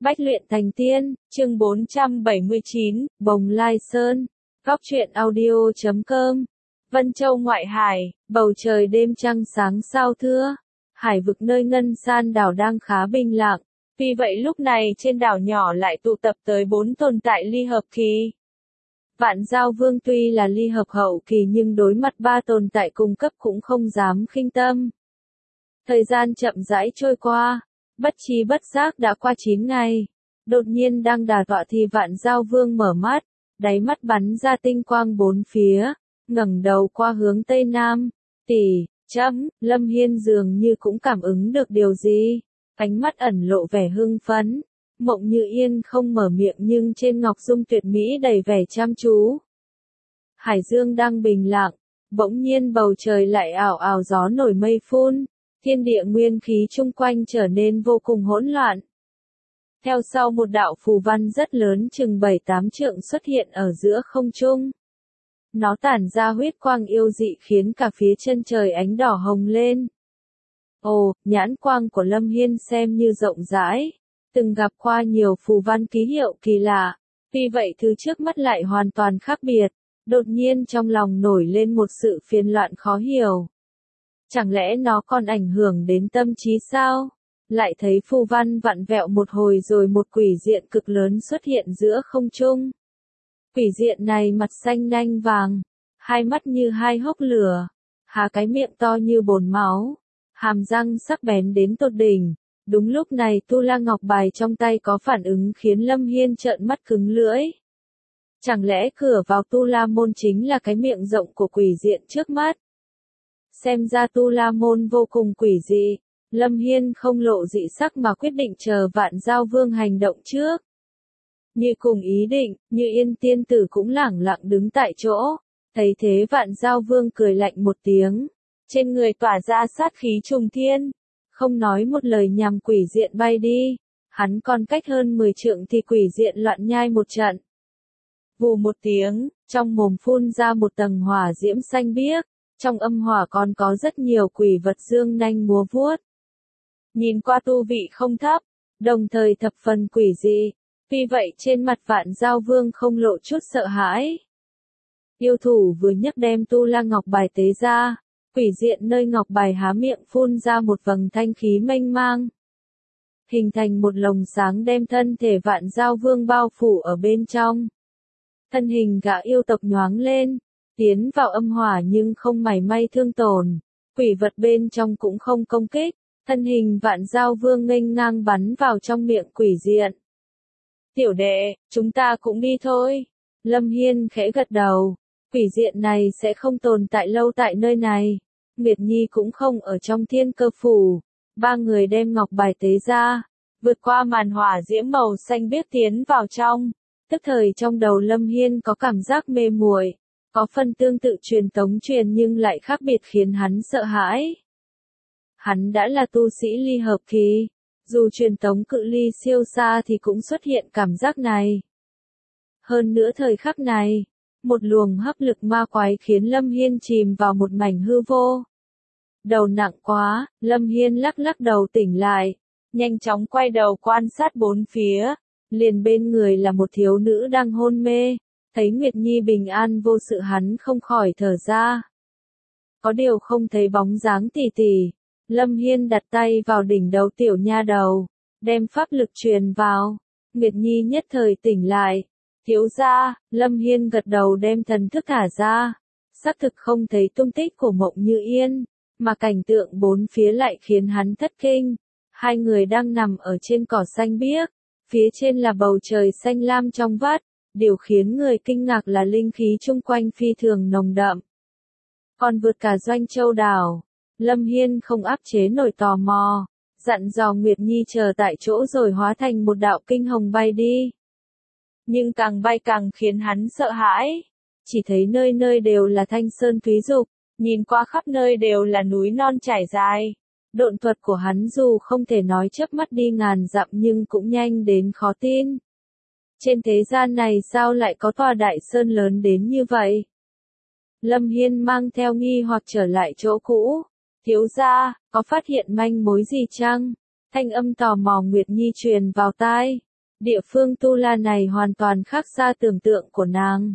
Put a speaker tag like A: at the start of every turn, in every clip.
A: Bách luyện thành tiên, chương 479, Bồng Lai Sơn. Góc truyện audio.com. Vân Châu ngoại hải, bầu trời đêm trăng sáng sao thưa. Hải vực nơi ngân san đảo đang khá bình lặng. Vì vậy lúc này trên đảo nhỏ lại tụ tập tới 4 tồn tại ly hợp kỳ. Vạn Giao Vương tuy là ly hợp hậu kỳ nhưng đối mặt 3 tồn tại cùng cấp cũng không dám khinh tâm. Thời gian chậm rãi trôi qua. Bất chi bất giác đã qua 9 ngày. Đột nhiên đang đà tọa thì Vạn Giao Vương mở mắt, đáy mắt bắn ra tinh quang bốn phía, ngẩng đầu qua hướng Tây Nam. Lâm Hiên dường như cũng cảm ứng được điều gì, ánh mắt ẩn lộ vẻ hưng phấn. Mộng Như Yên không mở miệng nhưng trên ngọc dung tuyệt mỹ đầy vẻ chăm chú. Hải dương đang bình lặng, bỗng nhiên bầu trời lại ảo ảo gió nổi mây phun. Thiên địa nguyên khí chung quanh trở nên vô cùng hỗn loạn. Theo sau một đạo phù văn rất lớn chừng 7-8 trượng xuất hiện ở giữa không trung. Nó tản ra huyết quang yêu dị khiến cả phía chân trời ánh đỏ hồng lên. Ồ, nhãn quang của Lâm Hiên xem như rộng rãi, từng gặp qua nhiều phù văn ký hiệu kỳ lạ, vì vậy thứ trước mắt lại hoàn toàn khác biệt. Đột nhiên trong lòng nổi lên một sự phiền loạn khó hiểu. Chẳng lẽ nó còn ảnh hưởng đến tâm trí sao? Lại thấy phù văn vặn vẹo một hồi rồi một quỷ diện cực lớn xuất hiện giữa không trung. Quỷ diện này mặt xanh nanh vàng, hai mắt như hai hốc lửa, há cái miệng to như bồn máu, hàm răng sắc bén đến tột đỉnh. Đúng lúc này Tu La Ngọc Bài trong tay có phản ứng khiến Lâm Hiên trợn mắt cứng lưỡi. Chẳng lẽ cửa vào Tu La Môn chính là cái miệng rộng của quỷ diện trước mắt? Xem ra Tu La Môn vô cùng quỷ dị. Lâm Hiên không lộ dị sắc mà quyết định chờ Vạn Giao Vương hành động trước. Như cùng ý định, Như Yên tiên tử cũng lẳng lặng đứng tại chỗ. Thấy thế Vạn Giao Vương cười lạnh một tiếng. Trên người tỏa ra sát khí trùng thiên. Không nói một lời nhằm quỷ diện bay đi. Hắn còn cách hơn 10 trượng thì quỷ diện loạn nhai một trận. Vù một tiếng, trong mồm phun ra một tầng hỏa diễm xanh biếc. Trong âm hỏa còn có rất nhiều quỷ vật dương nanh múa vuốt. Nhìn qua tu vị không thấp, đồng thời thập phần quỷ dị, vì vậy trên mặt Vạn Giao Vương không lộ chút sợ hãi. Yêu thủ vừa nhấc đem Tu La Ngọc Bài tế ra, quỷ diện nơi ngọc bài há miệng phun ra một vầng thanh khí mênh mang. Hình thành một lồng sáng đem thân thể Vạn Giao Vương bao phủ ở bên trong. Thân hình gã yêu tộc nhoáng lên, tiến vào âm hỏa nhưng không mảy may thương tổn, quỷ vật bên trong cũng không công kích, thân hình Vạn Giao Vương nghênh ngang bắn vào trong miệng quỷ diện. Tiểu đệ, chúng ta cũng đi thôi. Lâm Hiên khẽ gật đầu, quỷ diện này sẽ không tồn tại lâu tại nơi này. Nguyệt Nhi cũng không ở trong Thiên Cơ Phủ. Ba người đem ngọc bài tế ra, vượt qua màn hỏa diễm màu xanh biếc tiến vào trong. Tức thời trong đầu Lâm Hiên có cảm giác mê muội. Có phần tương tự truyền tống truyền nhưng lại khác biệt khiến hắn sợ hãi. Hắn đã là tu sĩ ly hợp kỳ, dù truyền tống cự ly siêu xa thì cũng xuất hiện cảm giác này. Hơn nữa thời khắc này, một luồng hấp lực ma quái khiến Lâm Hiên chìm vào một mảnh hư vô. Đầu nặng quá, Lâm Hiên lắc lắc đầu tỉnh lại, nhanh chóng quay đầu quan sát bốn phía, liền bên người là một thiếu nữ đang hôn mê. Thấy Nguyệt Nhi bình an vô sự hắn không khỏi thở ra. Có điều không thấy bóng dáng tỷ tỷ. Lâm Hiên đặt tay vào đỉnh đầu tiểu nha đầu, đem pháp lực truyền vào. Nguyệt Nhi nhất thời tỉnh lại. Thiếu gia, Lâm Hiên gật đầu đem thần thức thả ra. Xác thực không thấy tung tích của Mộng Như Yên, mà cảnh tượng bốn phía lại khiến hắn thất kinh. Hai người đang nằm ở trên cỏ xanh biếc, phía trên là bầu trời xanh lam trong vắt. Điều khiến người kinh ngạc là linh khí chung quanh phi thường nồng đậm. Còn vượt cả Doanh Châu đảo, Lâm Hiên không áp chế nổi tò mò, dặn dò Nguyệt Nhi chờ tại chỗ rồi hóa thành một đạo kinh hồng bay đi. Nhưng càng bay càng khiến hắn sợ hãi, chỉ thấy nơi nơi đều là thanh sơn thúy dục, nhìn qua khắp nơi đều là núi non trải dài. Độn thuật của hắn dù không thể nói chớp mắt đi ngàn dặm nhưng cũng nhanh đến khó tin. Trên thế gian này sao lại có tòa đại sơn lớn đến như vậy? Lâm Hiên mang theo nghi hoặc trở lại chỗ cũ. Thiếu gia, có phát hiện manh mối gì chăng? Thanh âm tò mò Nguyệt Nhi truyền vào tai. Địa phương Tu La này hoàn toàn khác xa tưởng tượng của nàng.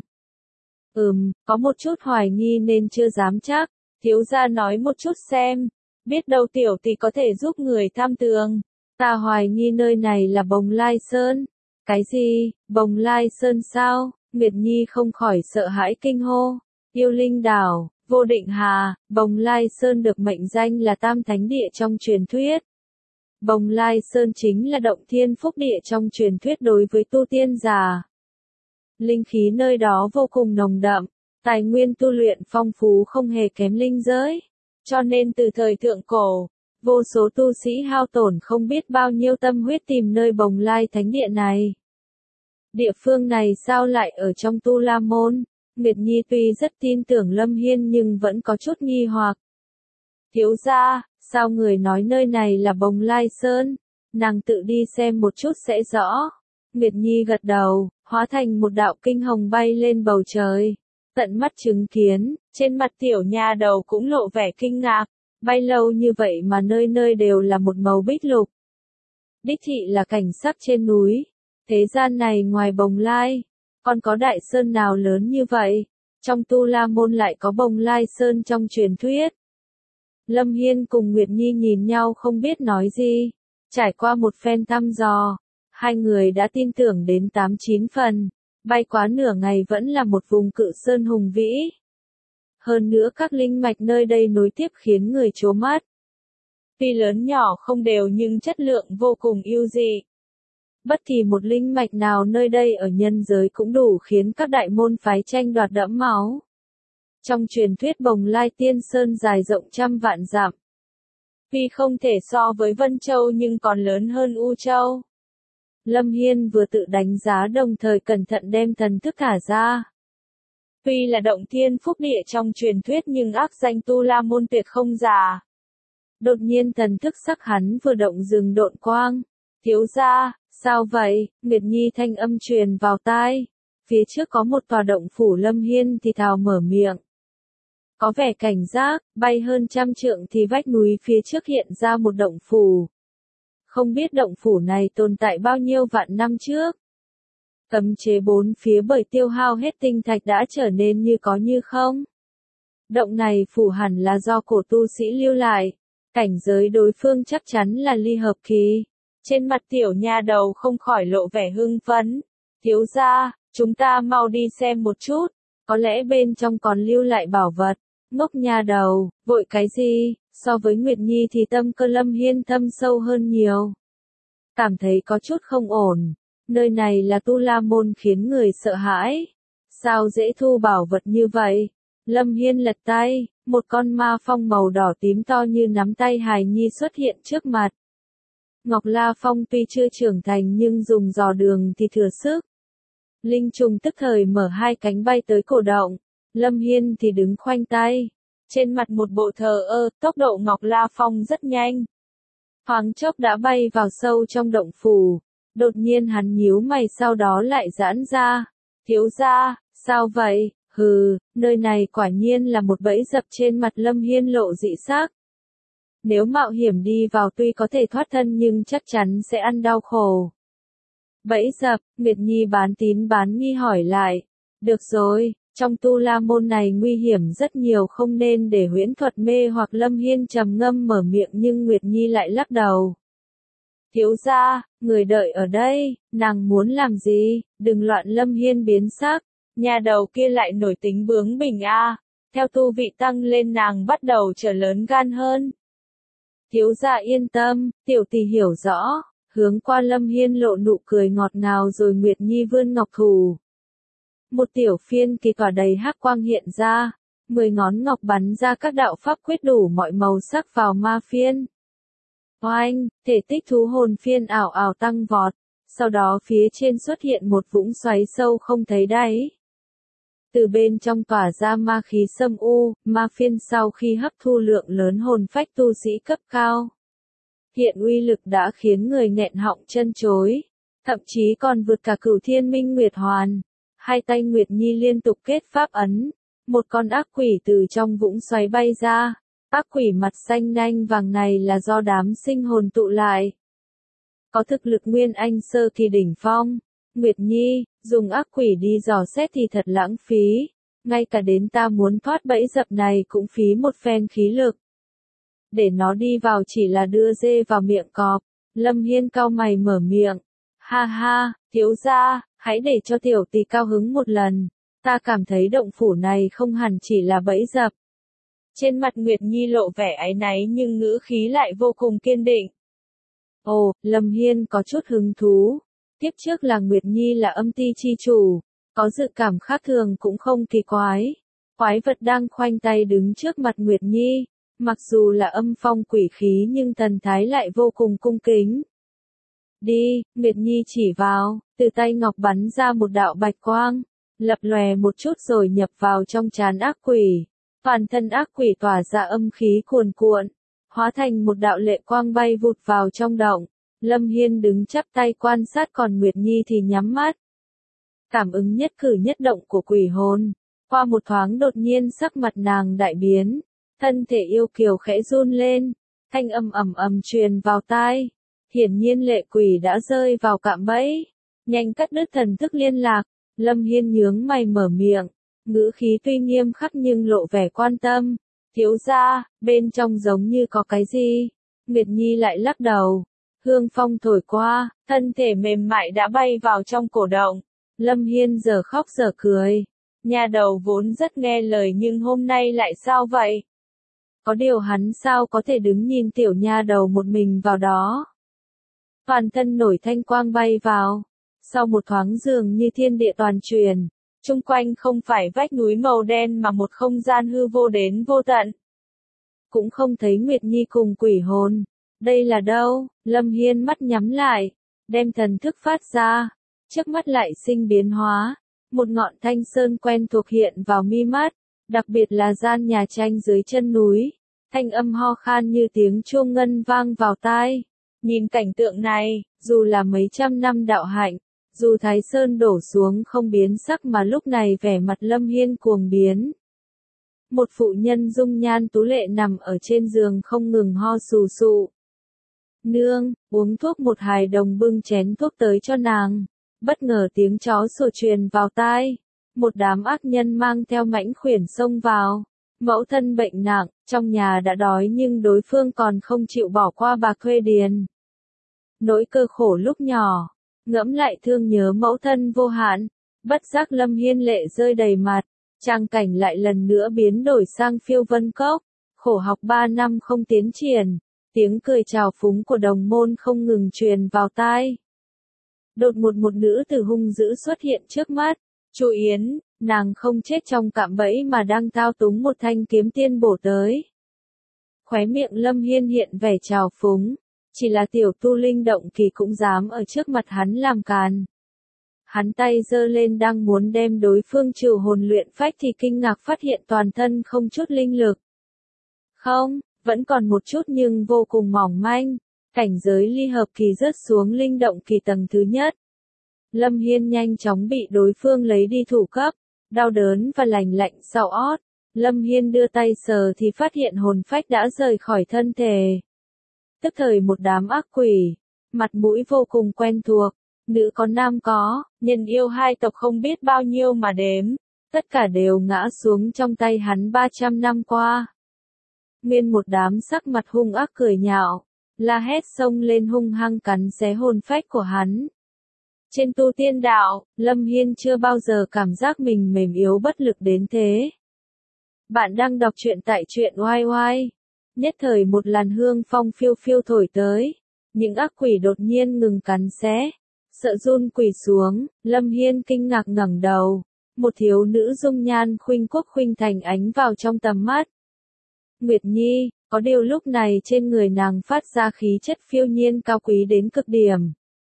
A: Có một chút hoài nghi nên chưa dám chắc, thiếu gia nói một chút xem, biết đâu tiểu tỷ có thể giúp người thăm tường. Ta hoài nghi nơi này là Bồng Lai Sơn. Cái gì, Bồng Lai Sơn sao? Nguyệt Nhi không khỏi sợ hãi kinh hô. Yêu Linh Đảo, Vô Định Hà, Bồng Lai Sơn được mệnh danh là Tam Thánh Địa trong truyền thuyết. Bồng Lai Sơn chính là động thiên phúc địa trong truyền thuyết đối với tu tiên giả. Linh khí nơi đó vô cùng nồng đậm, tài nguyên tu luyện phong phú không hề kém linh giới. Cho nên từ thời thượng cổ, vô số tu sĩ hao tổn không biết bao nhiêu tâm huyết tìm nơi Bồng Lai Thánh Địa này. Địa phương này sao lại ở trong Tu La Môn? Nguyệt Nhi tuy rất tin tưởng Lâm Hiên nhưng vẫn có chút nghi hoặc. Thiếu gia, sao người nói nơi này là Bồng Lai Sơn? Nàng tự đi xem một chút sẽ rõ. Nguyệt Nhi gật đầu, hóa thành một đạo kinh hồng bay lên bầu trời. Tận mắt chứng kiến, trên mặt tiểu nha đầu cũng lộ vẻ kinh ngạc. Bay lâu như vậy mà nơi nơi đều là một màu bích lục. Đích thị là cảnh sắc trên núi. Thế gian này ngoài Bồng Lai, còn có đại sơn nào lớn như vậy? Trong Tu La Môn lại có Bồng Lai Sơn trong truyền thuyết. Lâm Hiên cùng Nguyệt Nhi nhìn nhau không biết nói gì. Trải qua một phen thăm dò, hai người đã tin tưởng đến 8-9 phần. Bay quá nửa ngày vẫn là một vùng cự sơn hùng vĩ. Hơn nữa các linh mạch nơi đây nối tiếp khiến người trố mắt. Tuy lớn nhỏ không đều nhưng chất lượng vô cùng ưu dị. Bất kỳ một linh mạch nào nơi đây ở nhân giới cũng đủ khiến các đại môn phái tranh đoạt đẫm máu. Trong truyền thuyết Bồng Lai Tiên Sơn dài rộng trăm vạn dặm. Tuy không thể so với Vân Châu nhưng còn lớn hơn U Châu. Lâm Hiên vừa tự đánh giá đồng thời cẩn thận đem thần thức thả ra. Tuy là động thiên phúc địa trong truyền thuyết nhưng ác danh Tu La Môn tuyệt không giả. Đột nhiên thần thức sắc hắn vừa động dừng độn quang. Thiếu gia, sao vậy? Nguyệt Nhi thanh âm truyền vào tai. Phía trước có một tòa động phủ. Lâm Hiên thì thào mở miệng. Có vẻ cảnh giác, bay hơn 100 trượng thì vách núi phía trước hiện ra một động phủ. Không biết động phủ này tồn tại bao nhiêu vạn năm trước. Cấm chế bốn phía bởi tiêu hao hết tinh thạch đã trở nên như có như không. Động này phủ hẳn là do cổ tu sĩ lưu lại. Cảnh giới đối phương chắc chắn là ly hợp kỳ. Trên mặt tiểu nha đầu không khỏi lộ vẻ hưng phấn. Thiếu gia, chúng ta mau đi xem một chút. Có lẽ bên trong còn lưu lại bảo vật. Ngốc nha đầu, vội cái gì? So với Nguyệt Nhi thì tâm cơ Lâm Hiên thâm sâu hơn nhiều. Cảm thấy có chút không ổn. Nơi này là Tu La Môn khiến người sợ hãi. Sao dễ thu bảo vật như vậy? Lâm Hiên lật tay, một con ma phong màu đỏ tím to như nắm tay hài nhi xuất hiện trước mặt. Ngọc La Phong tuy chưa trưởng thành nhưng dùng dò đường thì thừa sức. Linh trùng tức thời mở hai cánh bay tới cổ động. Lâm Hiên thì đứng khoanh tay. Trên mặt một bộ thờ ơ, tốc độ Ngọc La Phong rất nhanh. Thoáng chốc đã bay vào sâu trong động phủ. Đột nhiên hắn nhíu mày sau đó lại giãn ra. Thiếu gia, sao vậy? Nơi này quả nhiên là một bẫy dập. Trên mặt Lâm Hiên lộ dị sắc. Nếu mạo hiểm đi vào tuy có thể thoát thân nhưng chắc chắn sẽ ăn đau khổ. Bẫy dập, Nguyệt Nhi bán tín bán nghi hỏi lại. Được rồi, trong Tu La Môn này nguy hiểm rất nhiều không nên để huyễn thuật mê hoặc. Lâm Hiên trầm ngâm mở miệng nhưng Nguyệt Nhi lại lắc đầu. Thiếu gia, người đợi ở đây, nàng muốn làm gì? Đừng loạn. Lâm Hiên biến sắc. Nhà đầu kia lại nổi tính bướng bỉnh a. Theo tu vị tăng lên nàng bắt đầu trở lớn gan hơn. Thiếu gia yên tâm, tiểu tỷ hiểu rõ. Hướng qua Lâm Hiên lộ nụ cười ngọt ngào rồi Nguyệt Nhi vươn ngọc thủ. Một tiểu phiên kỳ tỏa đầy hắc quang hiện ra. 10 ngón ngọc bắn ra các đạo pháp quyết đủ mọi màu sắc vào ma phiên. Oanh, thể tích thú hồn phiên ảo ảo tăng vọt. Sau đó phía trên xuất hiện một vũng xoáy sâu không thấy đáy. Từ bên trong tỏa ra ma khí xâm u, ma phiên sau khi hấp thu lượng lớn hồn phách tu sĩ cấp cao. Hiện uy lực đã khiến người nghẹn họng chân chối, thậm chí còn vượt cả Cửu Thiên Minh Nguyệt Hoàn. Hai tay Nguyệt Nhi liên tục kết pháp ấn, một con ác quỷ từ trong vũng xoáy bay ra. Ác quỷ mặt xanh nanh vàng này là do đám sinh hồn tụ lại. có thực lực nguyên anh sơ kỳ đỉnh phong. Nguyệt Nhi, dùng ác quỷ đi dò xét thì thật lãng phí, ngay cả đến ta muốn thoát bẫy dập này cũng phí một phen khí lực. Để nó đi vào chỉ là đưa dê vào miệng cọp. Lâm Hiên cau mày mở miệng. Ha ha, thiếu gia, hãy để cho tiểu tỷ cao hứng một lần. Ta cảm thấy động phủ này không hẳn chỉ là bẫy dập. Trên mặt Nguyệt Nhi lộ vẻ áy náy nhưng ngữ khí lại vô cùng kiên định. Ồ, Lâm Hiên có chút hứng thú. Tiếp trước là Nguyệt Nhi là âm ti chi chủ, có dự cảm khác thường cũng không kỳ quái. Quái vật đang khoanh tay đứng trước mặt Nguyệt Nhi, mặc dù là âm phong quỷ khí nhưng thần thái lại vô cùng cung kính. Đi, Nguyệt Nhi chỉ vào, từ tay ngọc bắn ra một đạo bạch quang, lập lòe một chút rồi nhập vào trong trán ác quỷ. Toàn thân ác quỷ tỏa ra âm khí cuồn cuộn, hóa thành một đạo lệ quang bay vụt vào trong động. Lâm Hiên đứng chắp tay quan sát còn Nguyệt Nhi thì nhắm mắt. Cảm ứng nhất cử nhất động của quỷ hồn. Qua một thoáng đột nhiên sắc mặt nàng đại biến. Thân thể yêu kiều khẽ run lên. Thanh âm ầm ầm truyền vào tai. Hiển nhiên lệ quỷ đã rơi vào cạm bẫy. Nhanh cắt đứt thần thức liên lạc. Lâm Hiên nhướng mày mở miệng. Ngữ khí tuy nghiêm khắc nhưng lộ vẻ quan tâm. Thiếu gia, bên trong giống như có cái gì? Nguyệt Nhi lại lắc đầu. Hương phong thổi qua, thân thể mềm mại đã bay vào trong cổ động. Lâm Hiên giờ khóc giờ cười. Nhà đầu vốn rất nghe lời nhưng hôm nay lại sao vậy? Có điều hắn sao có thể đứng nhìn tiểu nha đầu một mình vào đó? Toàn thân nổi thanh quang bay vào. Sau một thoáng dường như thiên địa toàn truyền. Chung quanh không phải vách núi màu đen mà một không gian hư vô đến vô tận. Cũng không thấy Nguyệt Nhi cùng quỷ hồn. Đây là đâu? Lâm Hiên mắt nhắm lại, đem thần thức phát ra, trước mắt lại sinh biến hóa, một ngọn thanh sơn quen thuộc hiện vào mi mắt, đặc biệt là gian nhà tranh dưới chân núi, thanh âm ho khan như tiếng chuông ngân vang vào tai. Nhìn cảnh tượng này, dù là mấy trăm năm đạo hạnh, dù Thái Sơn đổ xuống không biến sắc mà lúc này vẻ mặt Lâm Hiên cuồng biến. Một phụ nhân dung nhan tú lệ nằm ở trên giường không ngừng ho sù sụ. Nương, uống thuốc. Một hài đồng bưng chén thuốc tới cho nàng. Bất ngờ tiếng chó sủa truyền vào tai. Một đám ác nhân mang theo mãnh khuyển xông vào. Mẫu thân bệnh nặng, trong nhà đã đói nhưng đối phương còn không chịu bỏ qua bà thuê điền. Nỗi cơ khổ lúc nhỏ, ngẫm lại thương nhớ mẫu thân vô hạn. Bất giác Lâm Hiên lệ rơi đầy mặt. Trang cảnh lại lần nữa biến đổi sang phiêu vân cốc. Khổ học 3 năm không tiến triển. Tiếng cười trào phúng của đồng môn không ngừng truyền vào tai. Đột ngột một nữ tử hung dữ xuất hiện trước mắt. Chu Yến, nàng không chết trong cạm bẫy mà đang thao túng một thanh kiếm tiên bổ tới. Khóe miệng Lâm Hiên hiện vẻ trào phúng. Chỉ là tiểu tu linh động kỳ cũng dám ở trước mặt hắn làm càn. Hắn tay giơ lên đang muốn đem đối phương trừ hồn luyện phách thì kinh ngạc phát hiện toàn thân không chút linh lực. Không, vẫn còn một chút nhưng vô cùng mỏng manh. Cảnh giới ly hợp kỳ rớt xuống linh động kỳ tầng thứ nhất. Lâm Hiên nhanh chóng bị đối phương lấy đi thủ cấp. Đau đớn và lành lạnh sau ót. Lâm Hiên đưa tay sờ thì phát hiện hồn phách đã rời khỏi thân thể. Tức thời một đám ác quỷ. Mặt mũi vô cùng quen thuộc. Nữ có nam có, nhân yêu hai tộc không biết bao nhiêu mà đếm. Tất cả đều ngã xuống trong tay hắn 300 năm qua. Nguyên một đám sắc mặt hung ác cười nhạo, la hét xông lên hung hăng cắn xé hồn phách của hắn. Trên tu tiên đạo, Lâm Hiên chưa bao giờ cảm giác mình mềm yếu bất lực đến thế. Bạn đang đọc truyện tại truyện oai oai. Nhất thời một làn hương phong phiêu phiêu thổi tới. Những ác quỷ đột nhiên ngừng cắn xé. Sợ run quỳ xuống, Lâm Hiên kinh ngạc ngẩng đầu. Một thiếu nữ dung nhan khuynh quốc khuynh thành ánh vào trong tầm mắt. Nguyệt Nhi, có điều lúc này trên người nàng phát ra khí chất phiêu nhiên cao quý đến cực điểm.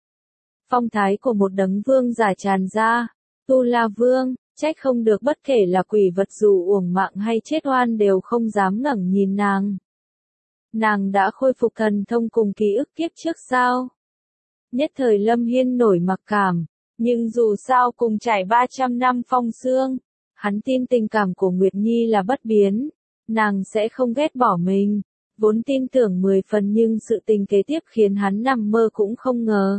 A: Phong thái của một đấng vương giả tràn ra. Tu La Vương, trách không được bất kể là quỷ vật dù uổng mạng hay chết oan đều không dám ngẩng nhìn nàng. Nàng đã khôi phục thần thông cùng ký ức kiếp trước sao? Nhất thời Lâm Hiên nổi mặc cảm, nhưng dù sao cùng trải 300 năm phong sương, hắn tin tình cảm của Nguyệt Nhi là bất biến, nàng sẽ không ghét bỏ mình, vốn tin tưởng 10 phần nhưng sự tình kế tiếp khiến hắn nằm mơ cũng không ngờ.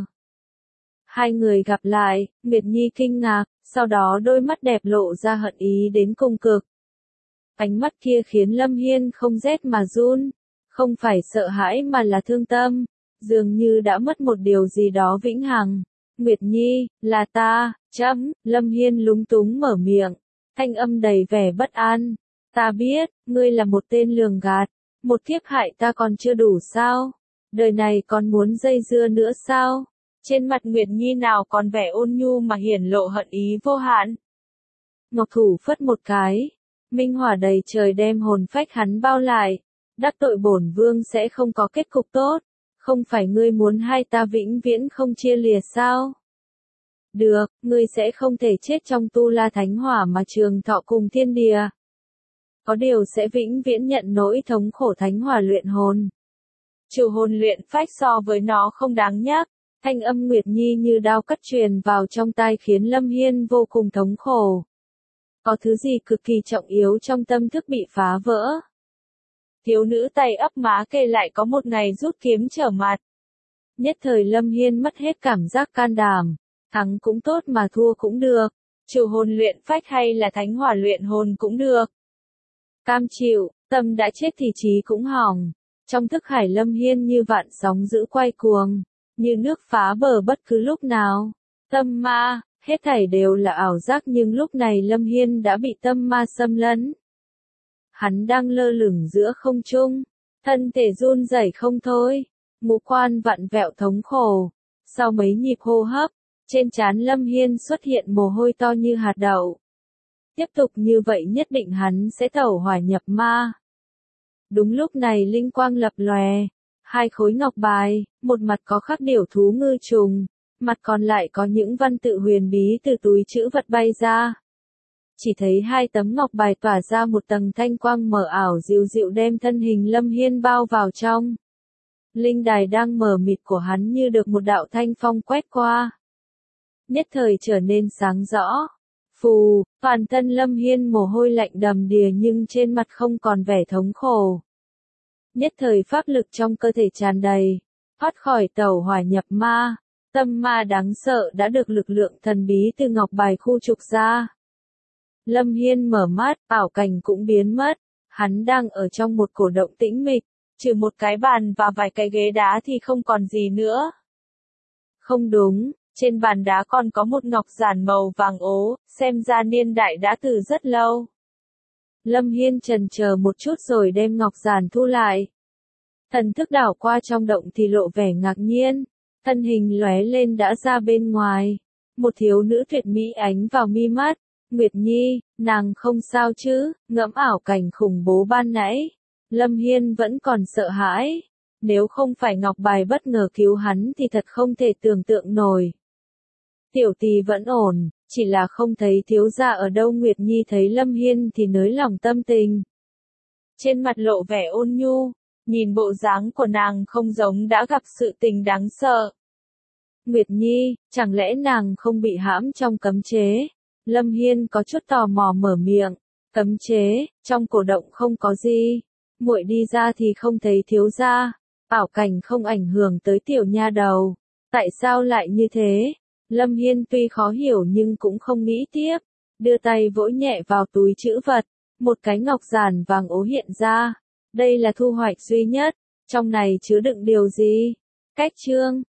A: Hai người gặp lại, Nguyệt Nhi kinh ngạc, sau đó đôi mắt đẹp lộ ra hận ý đến cùng cực. Ánh mắt kia khiến Lâm Hiên không rét mà run, không phải sợ hãi mà là thương tâm, dường như đã mất một điều gì đó vĩnh hằng. Nguyệt Nhi, là ta, Lâm Hiên lúng túng mở miệng, thanh âm đầy vẻ bất an. Ta biết, ngươi là một tên lường gạt, một kiếp hại ta còn chưa đủ sao? Đời này còn muốn dây dưa nữa sao? Trên mặt Nguyệt Nhi nào còn vẻ ôn nhu mà hiển lộ hận ý vô hạn. Ngọc thủ phất một cái, minh hỏa đầy trời đem hồn phách hắn bao lại, đắc tội bổn vương sẽ không có kết cục tốt, không phải ngươi muốn hai ta vĩnh viễn không chia lìa sao? Được, ngươi sẽ không thể chết trong tu la thánh hỏa mà trường thọ cùng thiên địa. Có điều sẽ vĩnh viễn nhận nỗi thống khổ thánh hỏa luyện hồn. Trừ hồn luyện phách so với nó không đáng nhắc. Thanh âm Nguyệt Nhi như đao cắt truyền vào trong tai khiến Lâm Hiên vô cùng thống khổ. Có thứ gì cực kỳ trọng yếu trong tâm thức bị phá vỡ. Thiếu nữ tay ấp má kề lại có một ngày rút kiếm trở mặt. Nhất thời Lâm Hiên mất hết cảm giác can đảm. Thắng cũng tốt mà thua cũng được. Trừ hồn luyện phách hay là thánh hỏa luyện hồn cũng được. Cam chịu, tâm đã chết thì trí cũng hỏng. Trong thức hải Lâm Hiên như vạn sóng dữ quay cuồng, như nước phá bờ bất cứ lúc nào. Tâm ma, hết thảy đều là ảo giác nhưng lúc này Lâm Hiên đã bị tâm ma xâm lấn. Hắn đang lơ lửng giữa không trung, thân thể run rẩy không thôi, ngũ quan vặn vẹo thống khổ. Sau mấy nhịp hô hấp, trên trán Lâm Hiên xuất hiện mồ hôi to như hạt đậu. Tiếp tục như vậy nhất định hắn sẽ tẩu hỏa nhập ma. Đúng lúc này linh quang lập lòe, hai khối ngọc bài, một mặt có khắc điểu thú ngư trùng, mặt còn lại có những văn tự huyền bí từ túi trữ vật bay ra. Chỉ thấy hai tấm ngọc bài tỏa ra một tầng thanh quang mờ ảo dịu dịu đem thân hình Lâm Hiên bao vào trong. Linh đài đang mờ mịt của hắn như được một đạo thanh phong quét qua. Nhất thời trở nên sáng rõ. Phù, toàn thân Lâm Hiên mồ hôi lạnh đầm đìa nhưng trên mặt không còn vẻ thống khổ. Nhất thời pháp lực trong cơ thể tràn đầy, thoát khỏi tẩu hỏa nhập ma, tâm ma đáng sợ đã được lực lượng thần bí từ ngọc bài khu trục ra. Lâm Hiên mở mắt, ảo cảnh cũng biến mất, hắn đang ở trong một cổ động tĩnh mịch, trừ một cái bàn và vài cái ghế đá thì không còn gì nữa. Không đúng, trên bàn đá còn có một ngọc giản màu vàng ố, xem ra niên đại đã từ rất lâu. Lâm Hiên chần chờ một chút rồi đem ngọc giản thu lại. Thần thức đảo qua trong động thì lộ vẻ ngạc nhiên, thân hình lóe lên đã ra bên ngoài. Một thiếu nữ tuyệt mỹ ánh vào mi mắt, Nguyệt Nhi, nàng không sao chứ, ngẫm ảo cảnh khủng bố ban nãy. Lâm Hiên vẫn còn sợ hãi, nếu không phải ngọc bài bất ngờ cứu hắn thì thật không thể tưởng tượng nổi. Tiểu tỷ vẫn ổn, chỉ là không thấy thiếu gia ở đâu. Nguyệt Nhi thấy Lâm Hiên thì nới lòng tâm tình. Trên mặt lộ vẻ ôn nhu, nhìn bộ dáng của nàng không giống đã gặp sự tình đáng sợ. Nguyệt Nhi, chẳng lẽ nàng không bị hãm trong cấm chế? Lâm Hiên có chút tò mò mở miệng. Cấm chế, trong cổ động không có gì. Muội đi ra thì không thấy thiếu gia. Ảo cảnh không ảnh hưởng tới tiểu nha đầu. Tại sao lại như thế? Lâm Hiên tuy khó hiểu nhưng cũng không nghĩ tiếp. Đưa tay vỗ nhẹ vào túi trữ vật. Một cái ngọc giản vàng ố hiện ra. Đây là thu hoạch duy nhất. Trong này chứa đựng điều gì? Cách chương.